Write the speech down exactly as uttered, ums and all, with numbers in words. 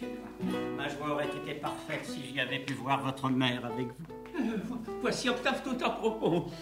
moi. Ma joie aurait été parfaite si j'y avais pu voir votre mère avec vous. Euh, voici Octave tout à propos.